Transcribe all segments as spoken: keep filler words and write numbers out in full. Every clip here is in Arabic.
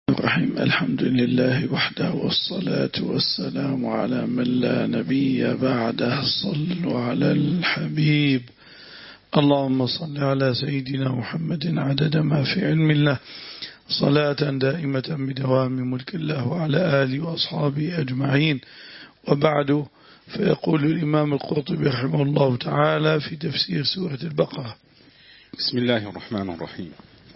الرحيم. الحمد لله وحده والصلاة والسلام على من لا نبي بعده. صلوا على الحبيب. اللهم صل على سيدنا محمد عدد ما في علم الله، صلاة دائمة بدوام ملك الله، وعلى آله وأصحابه أجمعين. وبعد، فيقول الإمام القرطبي رحمه الله تعالى في تفسير سورة البقرة: بسم الله الرحمن الرحيم.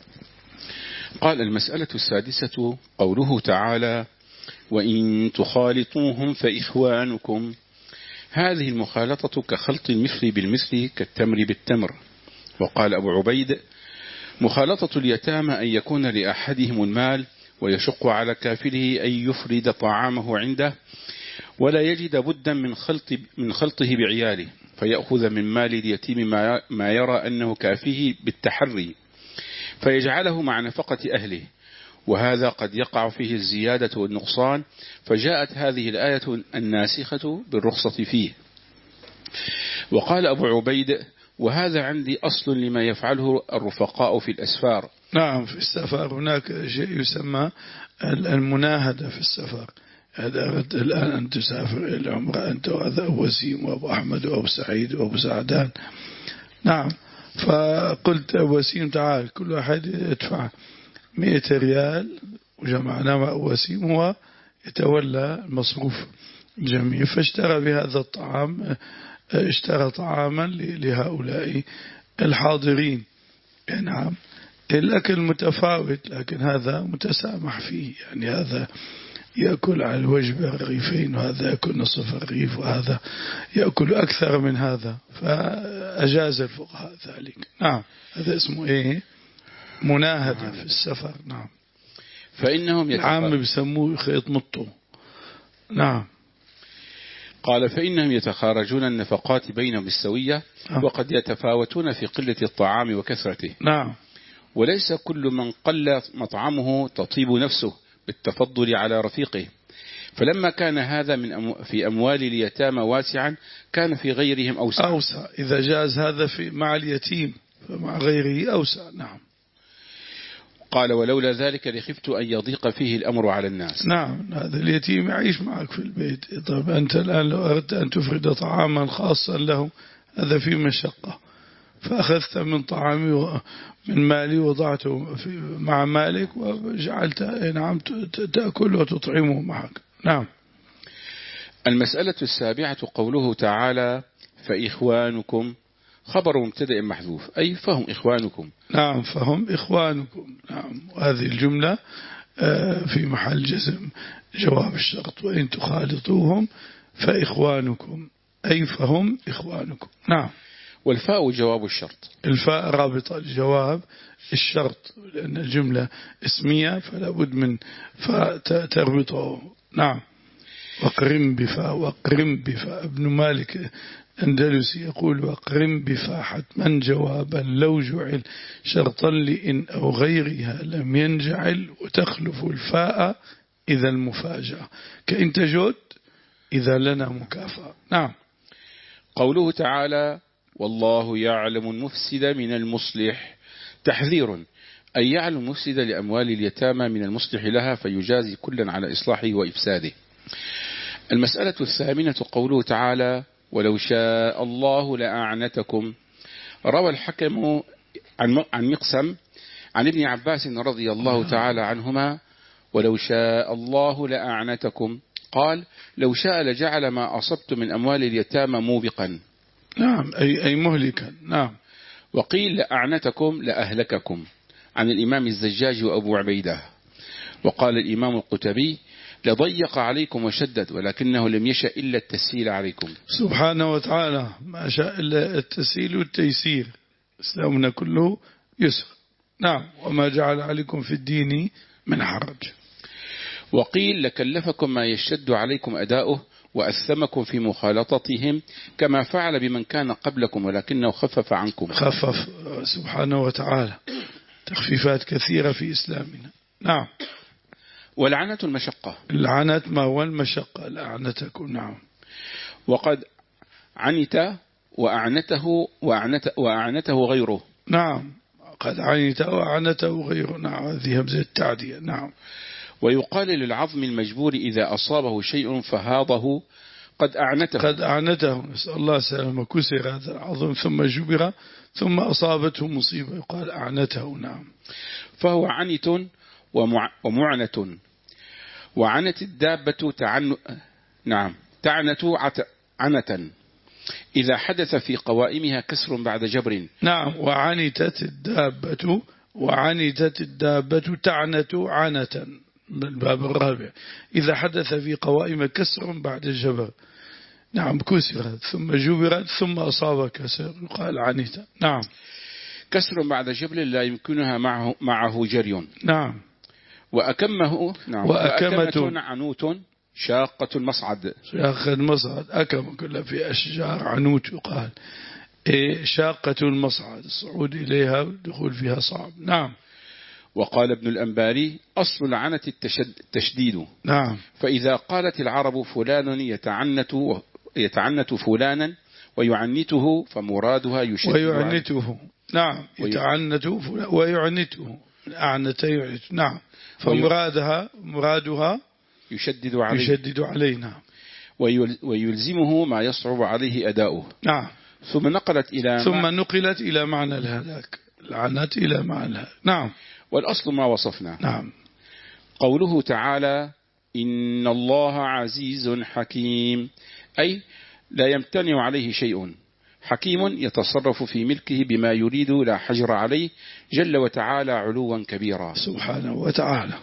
قال: المسألة السادسة قوله تعالى: وإن تخالطوهم فإخوانكم. هذه المخالطة كخلط المثل بالمثل كالتمر بالتمر. وقال أبو عبيد: مخالطة اليتامى أن يكون لأحدهم المال ويشق على كافله أن يفرد طعامه عنده، ولا يجد بدا من خلط من خلطه بعياله، فيأخذ من مال اليتيم ما يرى أنه كافيه بالتحري، فيجعله مع نفقة أهله، وهذا قد يقع فيه الزيادة والنقصان، فجاءت هذه الآية الناسخة بالرخصة فيه. وقال أبو عبيد: وهذا عندي أصل لما يفعله الرفقاء في الأسفار. نعم، في السفر هناك شيء يسمى المناهدة في السفر. هذا أردت الآن أن تسافر إلى العمرة أنت وهذا وسيم وأبو أحمد وأبو سعيد وأبو سعدان. نعم، فقلت وسيم تعال، كل واحد يدفع مئة ريال، وجمعنا مع وسيم هو يتولى المصروف الجميع، فاشترى بهذا الطعام، اشترى طعاما لهؤلاء الحاضرين. نعم، الأكل متفاوت، لكن هذا متسامح فيه، يعني هذا يأكل على الوجبة رغيفين، وهذا يأكل نصف الرغيف، وهذا يأكل أكثر من هذا، فأجاز الفقهاء ذلك. نعم، هذا اسمه إيه؟ مناهدة في السفر. نعم، فإنهم العام بيسموه خيط مطو. نعم. قال: فإنهم يتخارجون النفقات بينهم بالسوية، آه. وقد يتفاوتون في قلة الطعام وكثرته. نعم، وليس كل من قل مطعمه تطيب نفسه بالتفضل على رفيقه، فلما كان هذا من أمو في أموال اليتامى واسعا، كان في غيرهم أوسع. أوسع إذا جاز هذا في مع اليتيم، فمع غيره أوسع. نعم. قال: ولولا ذلك لخفت أن يضيق فيه الأمر على الناس. نعم، هذا اليتيم يعيش معك في البيت. طيب أنت الآن لو أردت أن تفرد طعاما خاصا له، هذا فيه مشقة، فأخذت من طعامي من مالي وضعته في مع مالك، وجعلت نعم تأكل وتطعمه معك. نعم. المسألة السابعة قوله تعالى: فإخوانكم. خبر مبتدأ محذوف، أي فهم إخوانكم. نعم، فهم إخوانكم. نعم، وهذه الجملة في محل جزم جواب الشرط: وإن تخالطوهم فإخوانكم، أي فهم إخوانكم. نعم. والفاء جواب الشرط. الفاء رابطة لجواب الشرط، لأن الجملة اسمية فلا بد من فاء تربطه. نعم. وقرم بفاء، وقرم بفاء. ابن مالك أندلسي يقول: وقرم بفاء حتما جوابا لو جعل شرطا لإن أو غيرها لم ينجعل، وتخلف الفاء إذا المفاجأة، كإن تجد إذا لنا مكافأة. نعم. قوله تعالى: والله يعلم المفسد من المصلح. تحذير: أي يعلم المفسد لأموال اليتامى من المصلح لها، فيجازي كلا على إصلاحه وإفساده. المسألة الثامنة قوله تعالى: ولو شاء الله لأعنتكم. روى الحكم عن مقسم عن ابن عباس رضي الله تعالى عنهما: ولو شاء الله لأعنتكم. قال: لو شاء لجعل ما أصبت من أموال اليتامى موبقا. نعم، أي, أي مهلكا. نعم. وقيل: لأعنتكم لأهلككم، عن الإمام الزجاج وأبو عبيدة. وقال الإمام القتبي: لضيق عليكم وشدد، ولكنه لم يشأ إلا التسهيل عليكم. سبحانه وتعالى ما شاء إلا التسهيل والتيسير، إسلامنا كله يسر. نعم. وما جعل عليكم في الدين من حرج. وقيل: لكلفكم ما يشد عليكم أداؤه، وأثمكم في مخالطتهم، كما فعل بمن كان قبلكم، ولكنه خفف عنكم. خفف سبحانه وتعالى، تخفيفات كثيرة في إسلامنا. نعم. والعنة المشقة. العنة ما هو المشقة، لعنتكم. نعم. وقد عنت وأعنته وأعنته, وأعنته غيره. نعم، قد عنت وأعنته غيره. نعم، هذه همزة التعدية. نعم. ويقال للعظم المجبور إذا أصابه شيء فهاضه قد أعنته قد أعنته نسأل الله السلامة، كسر هذا العظم ثم جبر ثم أصابته مصيبة يقال أعنته. نعم. فهو عنت ومع... ومعنة. وعنت الدابة تعنت نعم تعنت عت... عنة إذا حدث في قوائمها كسر بعد جبر. نعم. وعنتت الدابة وعنتت الدابة تعنت عنة بالباب الرابع إذا حدث في قوائم كسر بعد الجبر. نعم. كسرت ثم جبرت ثم أصاب كسر يقال عنت. نعم. كسر بعد جبر لا يمكنها معه, معه جري. نعم. وأكمه نعم. وأكمة عنوت شاقة المصعد. شاقة المصعد أكم كل في أشجار عنوت يقال إيه شاقة المصعد الصعود إليها والدخول فيها صعب. نعم. وقال ابن الأنباري أصل العنة التشديد. نعم. فإذا قالت العرب فلان يتعنت يتعنت فلانا ويعنته فمرادها يشدد ويعنته. نعم. يتعنت ويعنته أعنت يعنت. نعم. فمرادها مرادها يشدد عليه يشدد علينا ويلزمه ما يصعب عليه أداؤه. نعم. ثم نقلت إلى ثم نقلت إلى معنى الهلاك العنت إلى معنى الهلاك. نعم. والأصل ما وصفنا. نعم. قوله تعالى إن الله عزيز حكيم أي لا يمتنع عليه شيء، حكيم يتصرف في ملكه بما يريد لا حجر عليه جل وتعالى علوا كبيرا سبحانه وتعالى.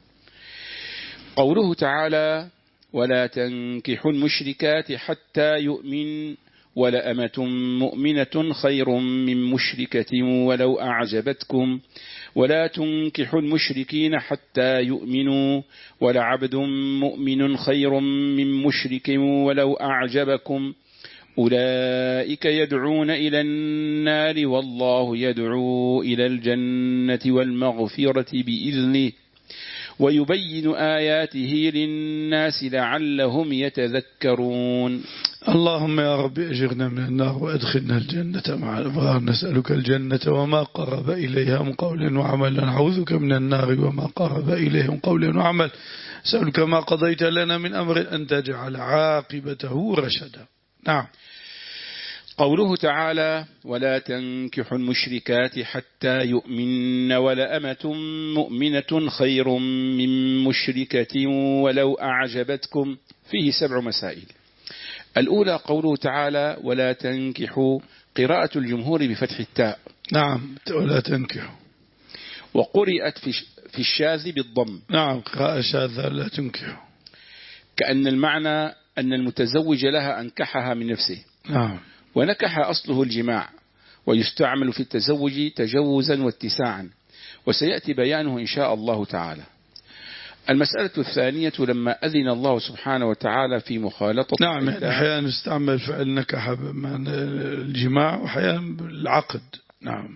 قوله تعالى ولا تنكحوا المشركات حتى يؤمن ولأمة مؤمنة خير من مشركة ولو أعجبتكم ولا تنكحوا المشركين حتى يؤمنوا ولعبد مؤمن خير من مشرك ولو أعجبكم أولئك يدعون إلى النار والله يدعو إلى الجنة والمغفرة بإذنه ويبين آياته للناس لعلهم يتذكرون. اللهم يا رب أجرنا من النار وأدخلنا الجنة مع الأبرار. نسألك الجنة وما قرب إليها من قول وعمل، نعوذك من النار وما قرب إليها من قول وعمل. نسألك ما قضيت لنا من أمر أن تجعل عاقبته رشدا. نعم. قوله تعالى ولا تنكحوا المشركات حتى يؤمن ولأمة مؤمنة خير من مشركة ولو أعجبتكم فيه سبع مسائل. الأولى قوله تعالى ولا تنكحوا قراءة الجمهور بفتح التاء. نعم. ولا تنكحوا. وقرئت في الشاذ بالضم. نعم. قراءة شاذة لا تنكحوا كأن المعنى أن المتزوج لها أنكحها من نفسه. نعم. ونكح أصله الجماع ويستعمل في التزوج تجوزا واتساعا وسيأتي بيانه إن شاء الله تعالى. المسألة الثانية لما أذن الله سبحانه وتعالى في مخالطة نعم. أحيانا يستعمل فعل نكح بمعنى الجماع وأحيانا بالعقد. نعم.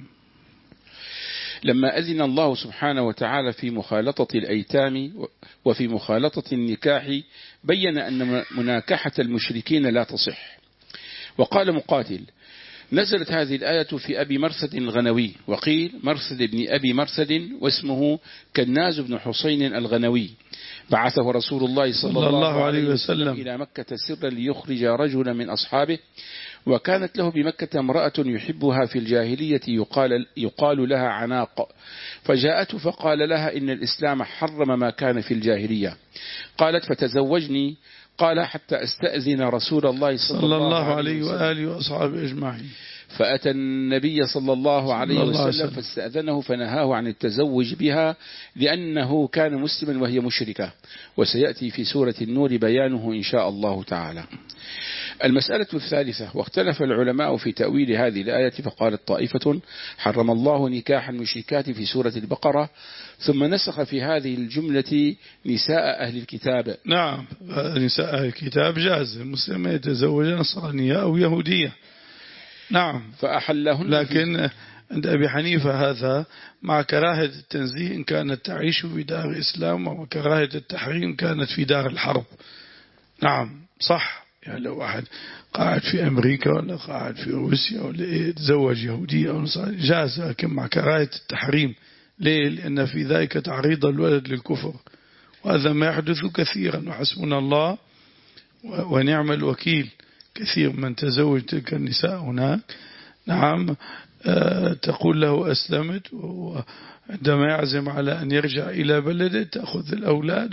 لما أذن الله سبحانه وتعالى في مخالطة الأيتام وفي مخالطة النكاح بين أن مناكحة المشركين لا تصح. وقال مقاتل نزلت هذه الآية في أبي مرثد الغنوي وقيل مرثد بن أبي مرثد واسمه كناز بن حسين الغنوي بعثه رسول الله صلى الله, الله عليه وسلم إلى مكة سرا ليخرج رجلا من أصحابه وكانت له بمكة امرأة يحبها في الجاهلية يقال, يقال لها عناق فجاءته فقال لها إن الإسلام حرم ما كان في الجاهلية قالت فتزوجني قال حتى استأذن رسول الله صلى, صلى الله عليه وآله وأصحابه أجمعين فأتى النبي صلى الله عليه وسلم فاستأذنه فنهاه عن التزوج بها لأنه كان مسلما وهي مشركة وسيأتي في سورة النور بيانه إن شاء الله تعالى. المسألة الثالثة واختلف العلماء في تأويل هذه الآية فقالت طائفة حرم الله نكاح المشركات في سورة البقرة ثم نسخ في هذه الجملة نساء أهل الكتاب. نعم. نساء أهل الكتاب جاز المسلم يتزوج نصرانية أو يهودية. نعم. فأحلهن لكن عند أبي حنيفة هذا مع كراهة التنزيه إن كانت تعيش في دار إسلام وكراهة التحريم كانت في دار الحرب. نعم صح. يعني لو واحد قاعد في أمريكا ولا قاعد في روسيا ولا يتزوج يهودية أو نصراني جاز لكن مع كراهة التحريم. ليه؟ لأن في ذلك تعريض الولد للكفر وهذا ما يحدث كثيرا، وحسبنا الله ونعم الوكيل. كثير من تزوج تلك النساء هناك، نعم، تقول له أسلمت، وعندما يعزم على أن يرجع إلى بلده تأخذ الأولاد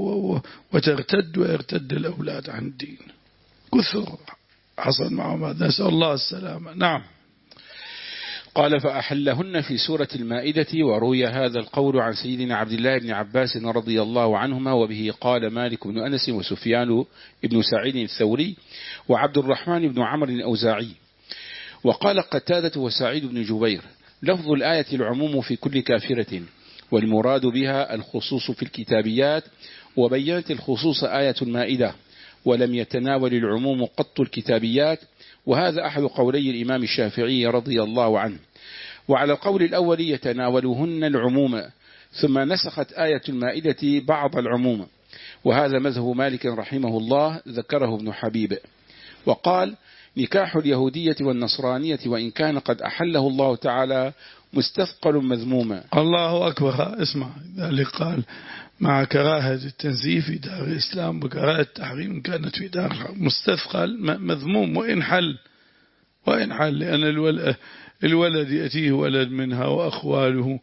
وترتد ويرتد الأولاد عن الدين. كثر حصل معهم هذا، نسأل الله السلامة. نعم. قال فأحلهن في سورة المائدة. وروي هذا القول عن سيدنا عبد الله بن عباس رضي الله عنهما، وبه قال مالك بن أنس وسفيان بن سعيد الثوري وعبد الرحمن بن عمرو الأوزاعي. وقال قتادة وسعيد بن جبير: لفظ الآية العموم في كل كافرة، والمراد بها الخصوص في الكتابيات، وبينت الخصوص آية المائدة، ولم يتناول العموم قط الكتابيات. وهذا أحد قولي الإمام الشافعي رضي الله عنه. وعلى القول الأول يتناولهن العموم، ثم نسخت آية المائدة بعض العموم، وهذا مذهب مالك رحمه الله، ذكره ابن حبيب. وقال: نكاح اليهودية والنصرانية وإن كان قد أحله الله تعالى مستثقل مذموما. الله أكبر. اسمع، ذلك قال: مع كراهة التنزيه في دار الإسلام وكراهة التحريم كانت في دار الحرب. مستثقل مذموم وإن حل وإن حل لأن الولد, الولد يأتيه ولد منها، وأخواله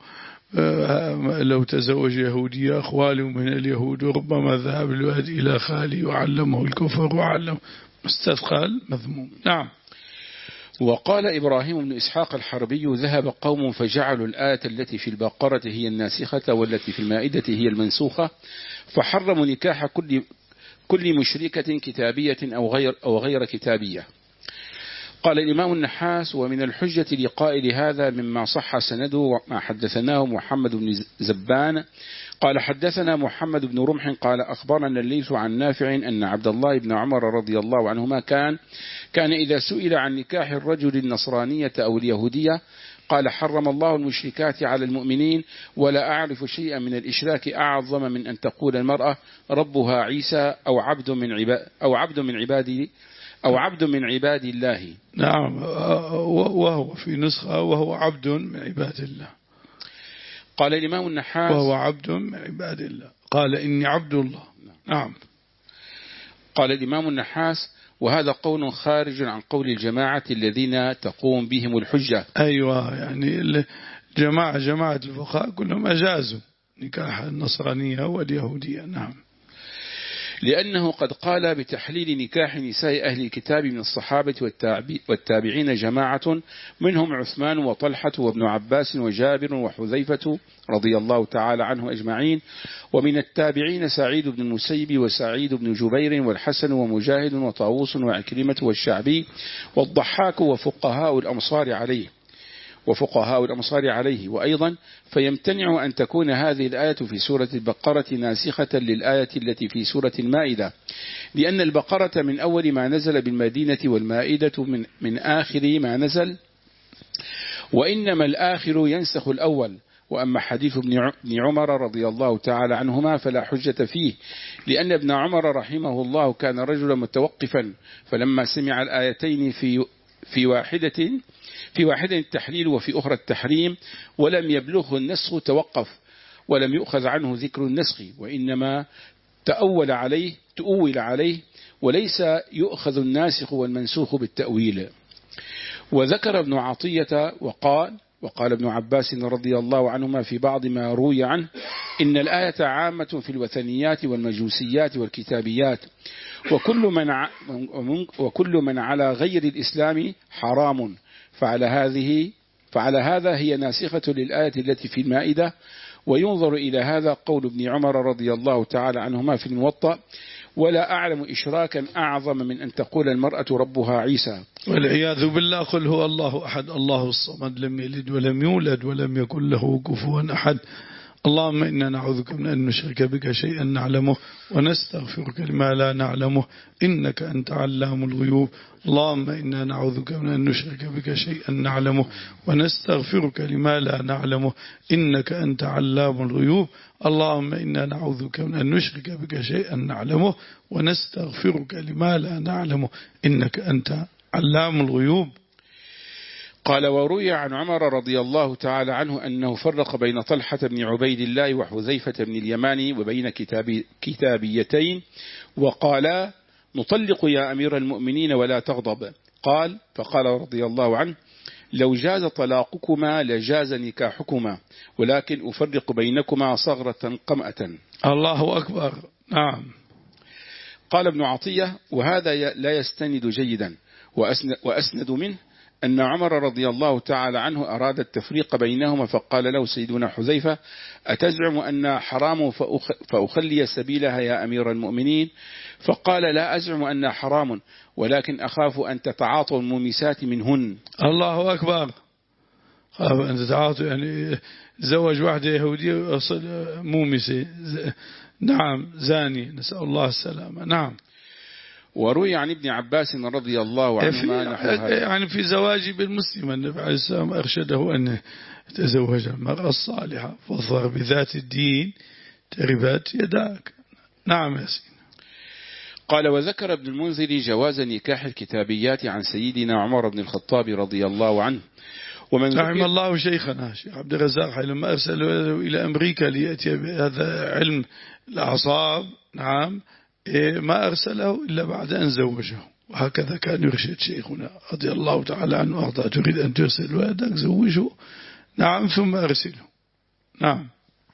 لو تزوج يهودية أخواله من اليهود، وربما ذهب الولد إلى خالي وعلمه الكفر وعلم. مستثقل مذموم. نعم. وقال إبراهيم بن إسحاق الحربي: ذهب قوم فجعلوا الآية التي في البقرة هي الناسخة، والتي في المائدة هي المنسوخة، فحرموا نكاح كل كل مشركة كتابية أو غير أو غير كتابية. قال الإمام النحاس: ومن الحجة لقائل هذا مما صح سنده ما حدثناه محمد بن زبان قال حدثنا محمد بن رمح قال أخبرنا الليث عن نافع أن عبد الله بن عمر رضي الله عنهما كان كان إذا سئل عن نكاح الرجل النصرانية أو اليهودية قال: حرم الله المشركات على المؤمنين، ولا أعرف شيئا من الإشراك أعظم من أن تقول المرأة ربها عيسى أو عبد من عباد أو عبد من عبادي أو عبد من عباد الله. نعم، وهو في نسخة وهو عبد من عباد الله. قال الإمام النحاس: وهو عبد من عباد الله. قال: إني عبد الله. نعم. قال الإمام النحاس: وهذا قول خارج عن قول الجماعة الذين تقوم بهم الحجة. أيوة، يعني الجماعة جماعة الفقهاء كلهم أجازوا نكاح النصرانية واليهودية. نعم. لأنه قد قال بتحليل نكاح نساء أهل الكتاب من الصحابة والتابعين جماعة، منهم عثمان وطلحة وابن عباس وجابر وحذيفة رضي الله تعالى عنهم أجمعين، ومن التابعين سعيد بن المسيب وسعيد بن جبير والحسن ومجاهد وطاووس وعكرمة والشعبي والضحاك وفقهاء الأمصار عليه وفقهاء الأمصار عليه. وأيضا فيمتنع أن تكون هذه الآية في سورة البقرة ناسخة للآية التي في سورة المائدة، لأن البقرة من أول ما نزل بالمدينة، والمائدة من, من آخر ما نزل، وإنما الآخر ينسخ الأول. وأما حديث ابن عمر رضي الله تعالى عنهما فلا حجة فيه، لأن ابن عمر رحمه الله كان رجلا متوقفا، فلما سمع الآيتين في في واحدة في واحدة التحليل وفي أخرى التحريم ولم يبلغه النسخ توقف، ولم يؤخذ عنه ذكر النسخ، وإنما تأول عليه تؤول عليه، وليس يؤخذ الناسخ والمنسوخ بالتأويل. وذكر ابن عطية وقال وقال ابن عباس رضي الله عنهما في بعض ما روي عنه: إن الآية عامة في الوثنيات والمجوسيات والكتابيات، وكل من ع... وكل من على غير الإسلام حرام، فعلى هذه فعلى هذا هي ناسخة للآية التي في المائدة. وينظر إلى هذا قول ابن عمر رضي الله تعالى عنهما في الموطأ: ولا أعلم إشراكا أعظم من أن تقول المرأة ربها عيسى. والعياذ بالله. قل هو الله أحد الله الصمد لم يلد ولم يولد ولم يكن له كفوا أحد. اللهم إنا نعوذك من أن نشرك بك شيئا نعلمه ونستغفرك لما لا نعلمه إنك أنت علام الغيوب. اللهم إنا نعوذك من أن نشرك بك شيئا نعلمه ونستغفرك لما لا نعلمه إنك أنت علام الغيوب. اللهم إنا نعوذك من أن نشرك بك شيئا نعلمه ونستغفرك لما لا نعلمه إنك أنت علام الغيوب. قال وروي عن عمر رضي الله تعالى عنه أنه فرق بين طلحة بن عبيد الله وحذيفة بن اليماني وبين كتاب كتابيتين وقال نطلق يا أمير المؤمنين ولا تغضب. قال فقال رضي الله عنه لو جاز طلاقكما لجاز نكاحكما ولكن أفرق بينكما صغرة قمأة. الله أكبر. نعم. قال ابن عطية وهذا لا يستند جيدا وأسند منه أن عمر رضي الله تعالى عنه أراد التفريق بينهما فقال له سيدنا حذيفة أتزعم أن حرام فأخلي سبيلها يا أمير المؤمنين؟ فقال لا أزعم أن حرام ولكن أخاف أن تتعاطوا المومسات منهن. الله أكبر. خاف أن تتعاطوا يعني زوج واحدة يهودية وأصل مومسة. نعم زاني نسأل الله السلامة. نعم. وروي عن ابن عباس رضي الله عنهما نحو هذا. يعني في زواجي بالمسلم النبي عليه السلام أرشده أن يتزوج المرأة الصالحة فاظفر بذات الدين تربت يداك. نعم يا سيدي. قال وذكر ابن المنذر جواز نكاح الكتابيات عن سيدنا عمر بن الخطاب رضي الله عنه. ومن رحم الله شيخنا شيخ عبد الرزاق لما أرسله إلى أمريكا ليأتي بهذا علم الأعصاب. نعم ما أرسله إلا بعد أن زوجه وهكذا كان يرشد شيخنا رضي الله تعالى عنه وأرضاه تريد أن ترسل ولدك زوجه. نعم ثم أرسله. نعم.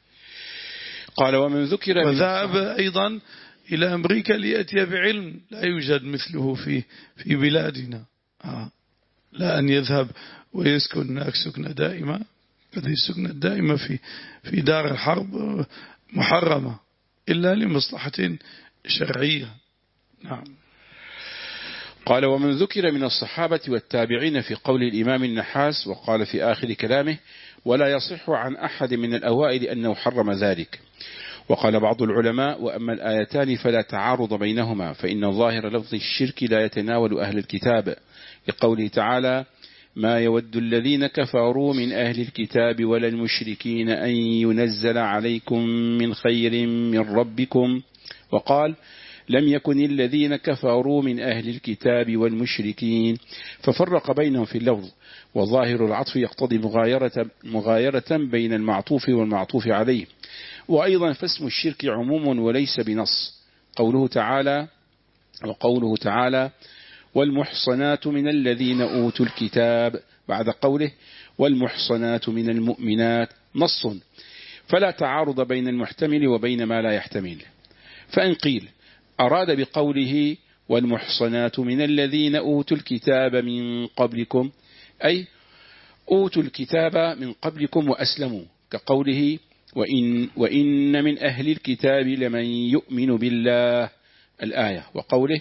قال ومن ذكر وذهب أيضا إلى أمريكا ليأتي بعلم لا يوجد مثله في في بلادنا. آه. لا أن يذهب ويسكن هناك سكنة دائمة. هذه السكنة الدائمة في في دار الحرب محرمة إلا لمصلحة شرعية. نعم. قال ومن ذكر من الصحابة والتابعين في قول الإمام النحاس وقال في آخر كلامه ولا يصح عن أحد من الأوائل أنه حرم ذلك. وقال بعض العلماء وأما الآيتان فلا تعارض بينهما فإن ظاهر لفظ الشرك لا يتناول أهل الكتاب لقوله تعالى ما يود الذين كفروا من أهل الكتاب ولا المشركين أن ينزل عليكم من خير من ربكم. وقال لم يكن الذين كفروا من أهل الكتاب والمشركين ففرق بينهم في اللفظ وظاهر العطف يقتضي مغايرة, مغايرة بين المعطوف والمعطوف عليه. وأيضا فاسم الشرك عموم وليس بنص قوله تعالى وقوله تعالى والمحصنات من الذين أوتوا الكتاب بعد قوله والمحصنات من المؤمنات نص فلا تعارض بين المحتمل وبين ما لا يحتمل. فإن قيل أراد بقوله والمحصنات من الذين أوتوا الكتاب من قبلكم أي أوتوا الكتاب من قبلكم وأسلموا كقوله وإن, وإن من أهل الكتاب لمن يؤمن بالله الآية وقوله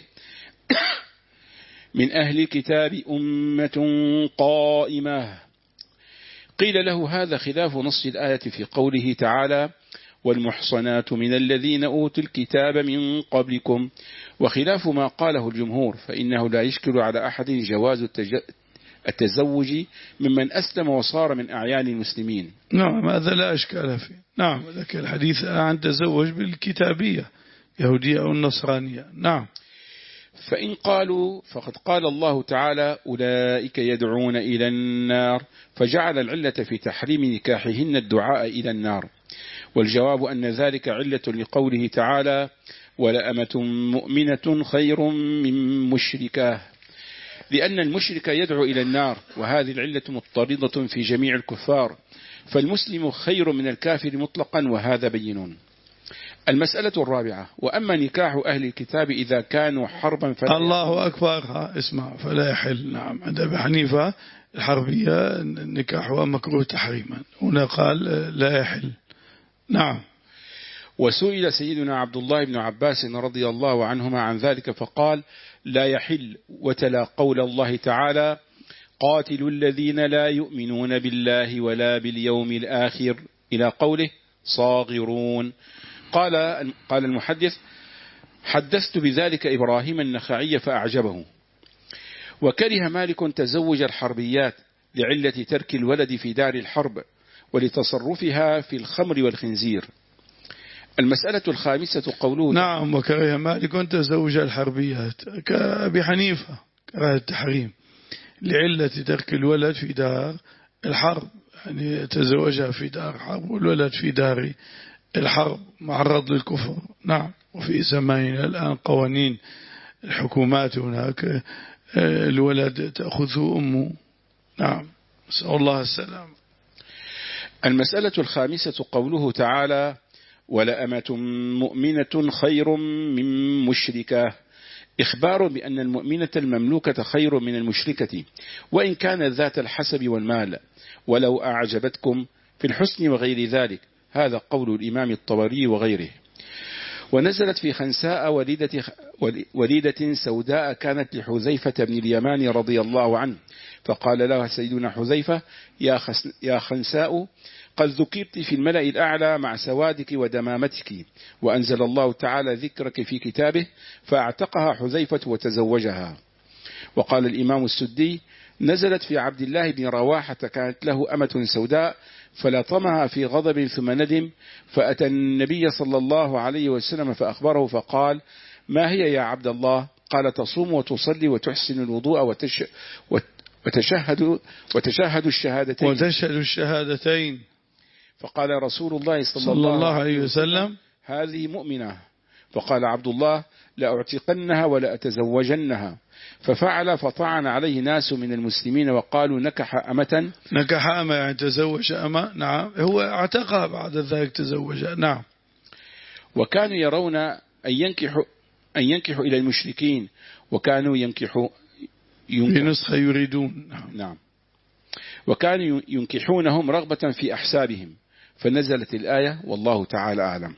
من أهل الكتاب أمة قائمة. قيل له هذا خلاف نص الآية في قوله تعالى والمحصنات من الذين أوتوا الكتاب من قبلكم وخلاف ما قاله الجمهور فإنه لا يشكل على أحد جواز التزوج ممن أسلم وصار من أعيان المسلمين. نعم هذا لا أشكال فيه. نعم لكن الحديث عن تزوج بالكتابية يهودية أو النصرانية. نعم. فإن قالوا فقد قال الله تعالى أولئك يدعون إلى النار فجعل العلة في تحريم نكاحهن الدعاء إلى النار. والجواب أن ذلك علة لقوله تعالى ولأمة مؤمنة خير من مشركة لأن المشرك يدعو إلى النار وهذه العلة مضطردة في جميع الكفار فالمسلم خير من الكافر مطلقا وهذا بينون. المسألة الرابعة وأما نكاح أهل الكتاب إذا كانوا حربا فلا الله أكبر اسمع فلا يحل. نعم عند أبي حنيفة الحربية نكاحها مكروه تحريما هنا قال لا يحل. نعم. وسئل سيدنا عبد الله بن عباس رضي الله عنهما عن ذلك فقال لا يحل وتلا قول الله تعالى قاتلوا الذين لا يؤمنون بالله ولا باليوم الآخر إلى قوله صاغرون. قال قال المحدث حدثت بذلك إبراهيم النخعي فأعجبه. وكره مالك تزوج الحربيات لعلة ترك الولد في دار الحرب ولتصرفها في الخمر والخنزير. المسألة الخامسة قوله نعم وكره مالك تزوج الحربيات كأبي حنيفة كره التحريم لعلة ترك الولد في دار الحرب، يعني تزوجها في دار حرب والولد في دار الحرب معرض للكفر. نعم. وفي زماننا الآن قوانين الحكومات هناك الولد تأخذه أمه. نعم. نسأل الله السلام. المسألة الخامسة قوله تعالى ولأمة مؤمنة خير من مشركة، إخبار بأن المؤمنة المملوكة خير من المشركة وإن كانت ذات الحسب والمال ولو أعجبتكم في الحسن وغير ذلك. هذا قول الإمام الطبري وغيره. ونزلت في خنساء وليدة, وليدة سوداء كانت لحذيفة بن اليمان رضي الله عنه، فقال لها سيدنا حذيفة يا, يا خنساء قد ذكرت في الملأ الأعلى مع سوادك ودمامتك، وأنزل الله تعالى ذكرك في كتابه، فاعتقها حذيفة وتزوجها. وقال الإمام السدي نزلت في عبد الله بن رواحة كانت له أمة سوداء فلطمها في غضب ثم ندم، فأتى النبي صلى الله عليه وسلم فأخبره فقال ما هي يا عبد الله؟ قال تصوم وتصلي وتحسن الوضوء وتش وتشهد وتشهد الشهادتين وتشهد الشهادتين فقال رسول الله صلى, صلى الله عليه وسلم هذه مؤمنة. فقال عبد الله لأعتقنها ولا أتزوجنها، ففعل فطعن عليه ناس من المسلمين وقالوا نكح أمة. نكح أمة يعني تزوج أمة. نعم. هو اعتقها بعد ذلك تزوجها. نعم. وكانوا يرون أن ينكحوا أن ينكحوا إلى المشركين وكانوا ينكحوا في نسخة يريدون. نعم. وكانوا ينكحونهم رغبة في أحسابهم، فنزلت الآية والله تعالى أعلم.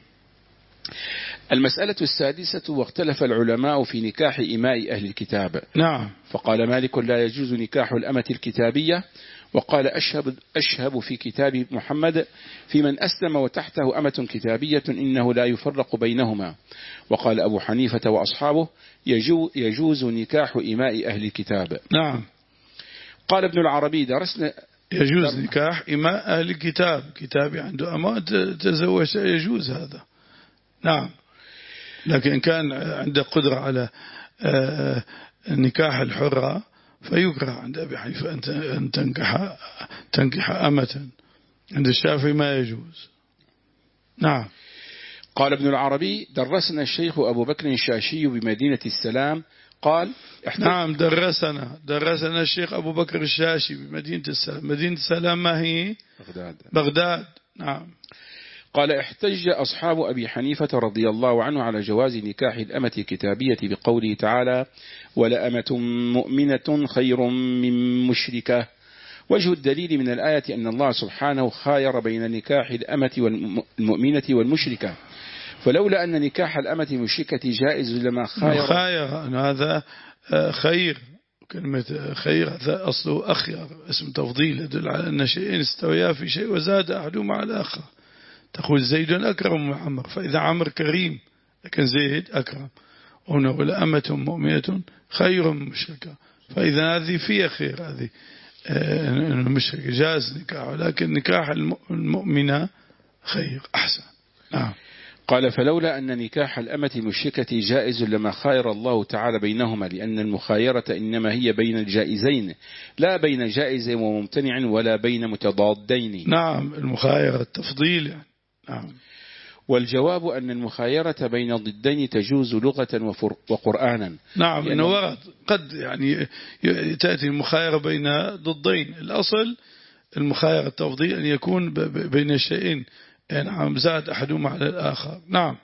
المسألة السادسة واختلف العلماء في نكاح إماء أهل الكتاب. نعم. فقال مالك لا يجوز نكاح الأمة الكتابية، وقال أشهب, أشهب في كتاب محمد في من أسلم وتحته أمة كتابية إنه لا يفرق بينهما. وقال أبو حنيفة وأصحابه يجو يجوز نكاح إماء أهل الكتاب. نعم. قال ابن العربي درسنا يجوز نكاح إماء أهل الكتاب، كتابي عنده أمة تزوج يجوز هذا. نعم. لكن كان عنده قدرة على نكاح الحرة فيكره عند أبي حنيفة أن تنكح تنكح أمة، عند الشافعي ما يجوز. نعم. قال ابن العربي درسنا الشيخ أبو بكر الشاشي بمدينة السلام قال نعم درسنا درسنا الشيخ أبو بكر الشاشي بمدينة السلام. مدينة السلام ما هي؟ بغداد. بغداد. نعم. قال احتج أصحاب أبي حنيفة رضي الله عنه على جواز نكاح الأمة الكتابية بقوله تعالى ولأمة مؤمنة خير من مشركة. وجه الدليل من الآية أن الله سبحانه خاير بين نكاح الأمة والمؤمنة والمشركة، فلولا أن نكاح الأمة المشركة جائز لما خاير. خاير هذا خير، كلمة خير هذا أصله أخير، اسم تفضيل يدل على أن شيئين استويا في شيء وزاد أحدهما على الآخر. تقول زيد أكرم من عمر، فإذا عمر كريم لكن زيد أكرم. هنا ولأمة مؤمنة خير من مشركة، فإذا هذه فيها خير، هذه المشركة جاز نكاح، لكن نكاح المؤمنة خير أحسن. نعم. قال فلولا أن نكاح الأمة المشركة جائز لما خاير الله تعالى بينهما، لأن المخايرة إنما هي بين الجائزين لا بين جائز وممتنع ولا بين متضادين. نعم. المخايرة التفضيل يعني. نعم. والجواب أن المخايرة بين ضدين تجوز لغة وقرآنا. نعم. إنه ورد قد يعني تأتي المخايرة بين ضدين، الأصل المخايرة التفضيل أن يكون بين الشيئين، نعم زاد أحدهما على الآخر. نعم.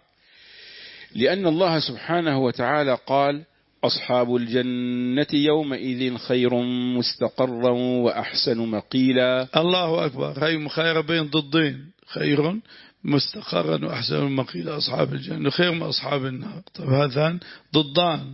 لأن الله سبحانه وتعالى قال أصحاب الجنة يومئذ خير مستقرا وأحسن مقيلا. الله أكبر. هاي مخايرة بين ضدين، خير مستقرا وأحسن مقيلا. أصحاب الجنة خير من أصحاب النار. طيب هذان ضدان،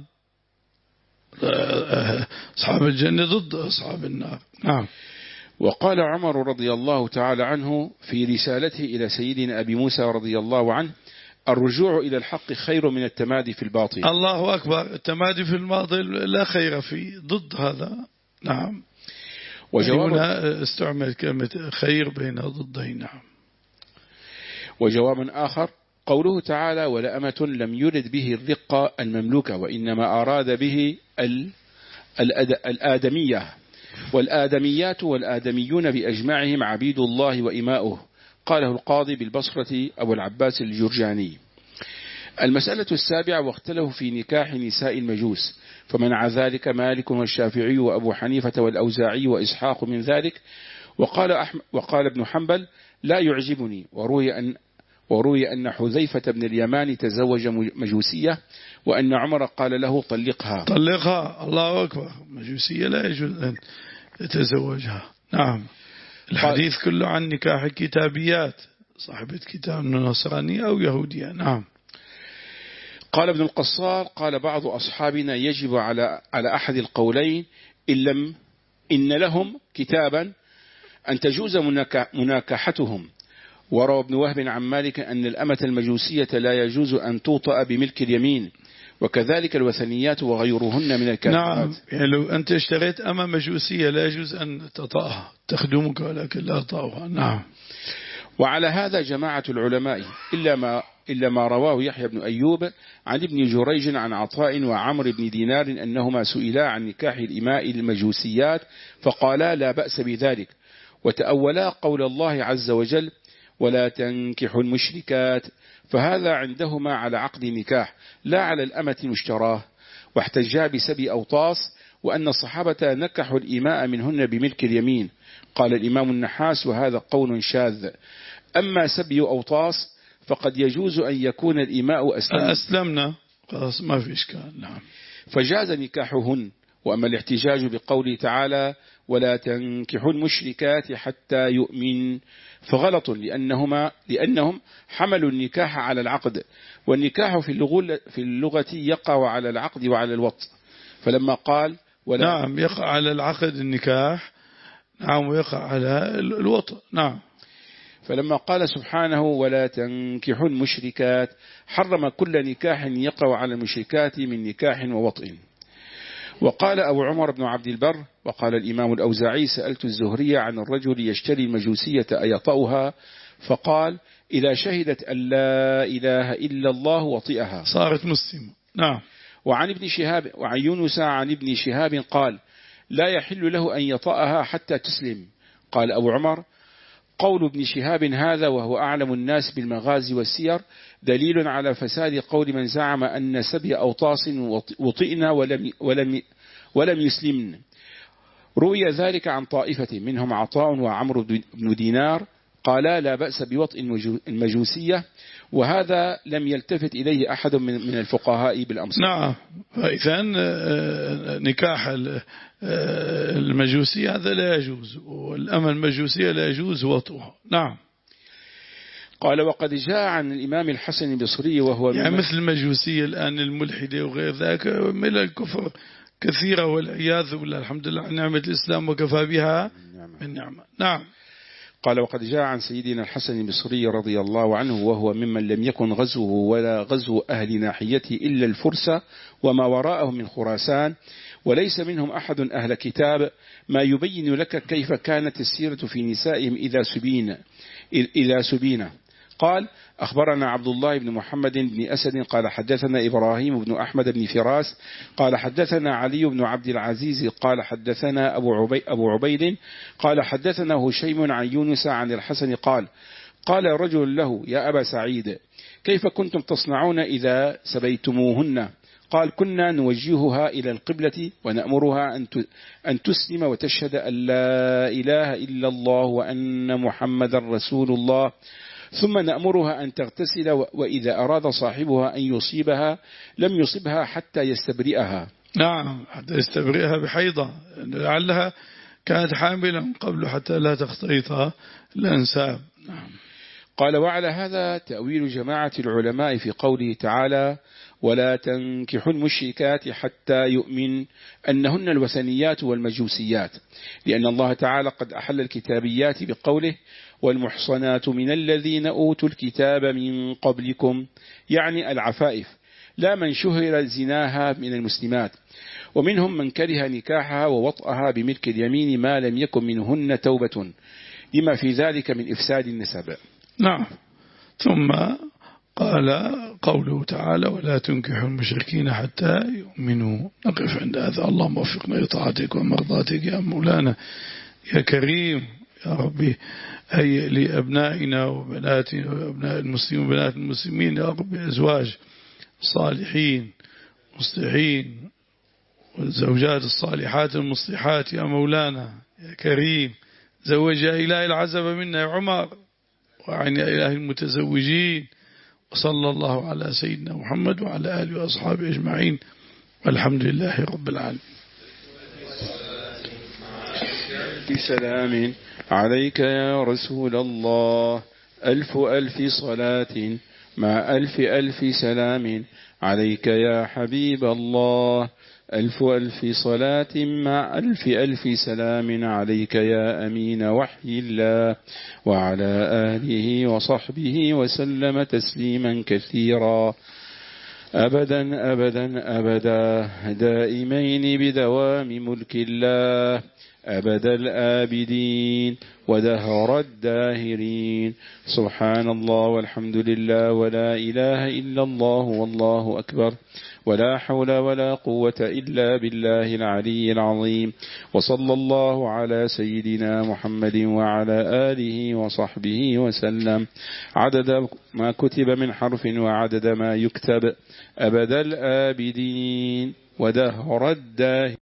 أصحاب الجنة ضد أصحاب النار. نعم. وقال عمر رضي الله تعالى عنه في رسالته إلى سيدنا أبي موسى رضي الله عنه الرجوع إلى الحق خير من التمادي في الباطل. الله أكبر. التمادي في الباطل لا خير فيه، ضد هذا. نعم. وجوابنا استعمل كلمة خير بين ضدين. نعم. وجواب آخر قوله تعالى ولأمة لم يرد به الرقة المملوكة، وإنما أراد به الآدمية، والآدميات والآدميون بأجمعهم عبيد الله وإماؤه. قاله القاضي بالبصرة أبو العباس الجرجاني. المسألة السابعة: واختلفوا في نكاح نساء المجوس، فمنع ذلك مالك والشافعي وأبو حنيفة والأوزاعي وإسحاق من ذلك، وقال, أحمد وقال ابن حنبل: لا يعجبني. وروي أن وروي أن حذيفة بن اليمان تزوج مجوسية، وأن عمر قال له: طلقها طلقها. الله أكبر. مجوسية لا يجوز أن يتزوجها. نعم. الحديث كله عن نكاح كتابيات، صاحبة كتاب نصرانية أو يهودية. نعم. قال ابن القصار: قال بعض أصحابنا: يجب على على أحد القولين إن لم إن لهم كتابا أن تجوز مناكحتهم. وروى ابن وهب عن مالك أن الأمة المجوسية لا يجوز أن توطأ بملك اليمين، وكذلك الوثنيات وغيرهن من الكافرات. نعم. يعني لو أنت اشتريت أمة مجوسية لا يجوز أن تطأها، تخدمك ولكن لا تطأها. نعم. وعلى هذا جماعة العلماء إلا ما إلا ما رواه يحيى بن أيوب عن ابن جريج عن عطاء وعمر بن دينار أنهما سئلا عن نكاح الإماء المجوسيات فقالا: لا بأس بذلك، وتأولا قول الله عز وجل: ولا تنكحوا المشركات، فهذا عندهما على عقد نكاح لا على الأمة المشتراه، واحتجا بسبي أوطاس وأن الصحابة نكحوا الإماء منهن بملك اليمين. قال الإمام النحاس: وهذا قول شاذ. أما سبي أوطاس فقد يجوز أن يكون الإماء أسلم أسلمنا خلاص ما في إشكال. نعم. فجاز نكاحهن. وأما الاحتجاج بقوله تعالى: ولا تنكحوا المشركات حتى يؤمن، فغلط، لأنهما لأنهم حملوا النكاح على العقد، والنكاح في اللغة, في اللغة يقع على العقد وعلى الوطء. فلما قال ولا نعم يقع على العقد النكاح، نعم، ويقع على الوطء. نعم. فلما قال سبحانه: ولا تنكحوا المشركات، حرم كل نكاح يقع على المشركات من نكاح ووطء. وقال أبو عمر بن عبد البر وقال الإمام الأوزاعي: سألت الزهري عن الرجل يشتري المجوسية أيطأها، فقال: إذا شهدت أن لا إله إلا الله وطئها صارت مسلمة. نعم. وعن ابن شهاب وعن يونس عن ابن شهاب قال: لا يحل له أن يطأها حتى تسلم. قال أبو عمر: قول ابن شهاب هذا وهو أعلم الناس بالمغازي والسير دليل على فساد قول من زعم أن سبي أوطاس وطئنا ولم, ولم, ولم يسلمن. روي ذلك عن طائفة منهم عطاء وعمر بن دينار قالا: لا بأس بوطء المجوسية، وهذا لم يلتفت إليه أحد من الفقهاء بالأمس. نعم. فإذا نكاح المجوسية هذا لا يجوز، والأمة المجوسية لا يجوز وطئها. نعم. قال: وقد جاء عن الإمام الحسن البصري وهو يعني مثل المجوسية الآن الملحدة وغير ذاك من الكفر كثيرة والعياذ بالله. الحمد لله نعمة الإسلام وكفى بها من نعمة. نعم. قال: وقد جاء عن سيدنا الحسن البصري رضي الله عنه وهو ممن لم يكن غزوه ولا غزو أهل ناحيته إلا الفرس وما وراءه من خراسان، وليس منهم أحد أهل كتاب، ما يبين لك كيف كانت السيرة في نسائهم إذا سبين إذا سبين. قال: أخبرنا عبد الله بن محمد بن أسد قال حدثنا إبراهيم بن أحمد بن فراس قال حدثنا علي بن عبد العزيز قال حدثنا أبو, عبي أبو عبيد قال حدثنا هشيم عن يونس عن الحسن قال: قال رجل له: يا أبا سعيد، كيف كنتم تصنعون إذا سبيتموهن؟ قال: كنا نوجهها إلى القبلة ونأمرها أن تسلم وتشهد أن لا إله إلا الله وأن محمد رسول الله، ثم نأمرها أن تغتسل، وإذا أراد صاحبها أن يصيبها لم يصبها حتى يستبرئها. نعم، حتى يستبرئها بحيضة، لعلها كانت حاملا من قبل حتى لا تختلطها الأنساب. نعم. قال: وعلى هذا تأويل جماعة العلماء في قوله تعالى: ولا تنكحوا المشركات حتى يؤمن، أنهن الوثنيات والمجوسيات، لأن الله تعالى قد أحل الكتابيات بقوله: والمحصنات من الذين أوتوا الكتاب من قبلكم، يعني العفائف، لا من شهر زناها من المسلمات، ومنهم من كره نكاحها ووطئها بملك اليمين ما لم يكن منهن توبة، لما في ذلك من إفساد النسب. نعم. ثم قال قوله تعالى ولا تنكحوا المشركين حتى يؤمنوا. نقف عند هذا. اللهم وفقنا لطاعتك ومرضاتك يا مولانا يا كريم يا ربي. هيئ لأبنائنا وبناتنا وأبناء المسلمين وبنات المسلمين يا ربي أزواج صالحين مصلحين والزوجات الصالحات المصلحات يا مولانا يا كريم. زوج يا إله العزب منا يا عمر وعن يا إله المتزوجين. وصلى الله على سيدنا محمد وعلى آله وأصحابه أجمعين والحمد لله رب العالمين. بسلام عليك يا رسول الله. ألف ألف صلاة مع ألف ألف سلام عليك يا حبيب الله. ألف ألف صلاة مع ألف ألف سلام عليك يا أمين وحي الله وعلى آله وصحبه وسلم تسليما كثيرا أبدا أبدا أبدا دائمين بدوام ملك الله أبد الآبدين ودهر الداهرين. سبحان الله والحمد لله ولا إله إلا الله والله أكبر ولا حول ولا قوة إلا بالله العلي العظيم. وصلى الله على سيدنا محمد وعلى آله وصحبه وسلم عدد ما كتب من حرف وعدد ما يكتب أبد الآبدين ودهر الداهرين.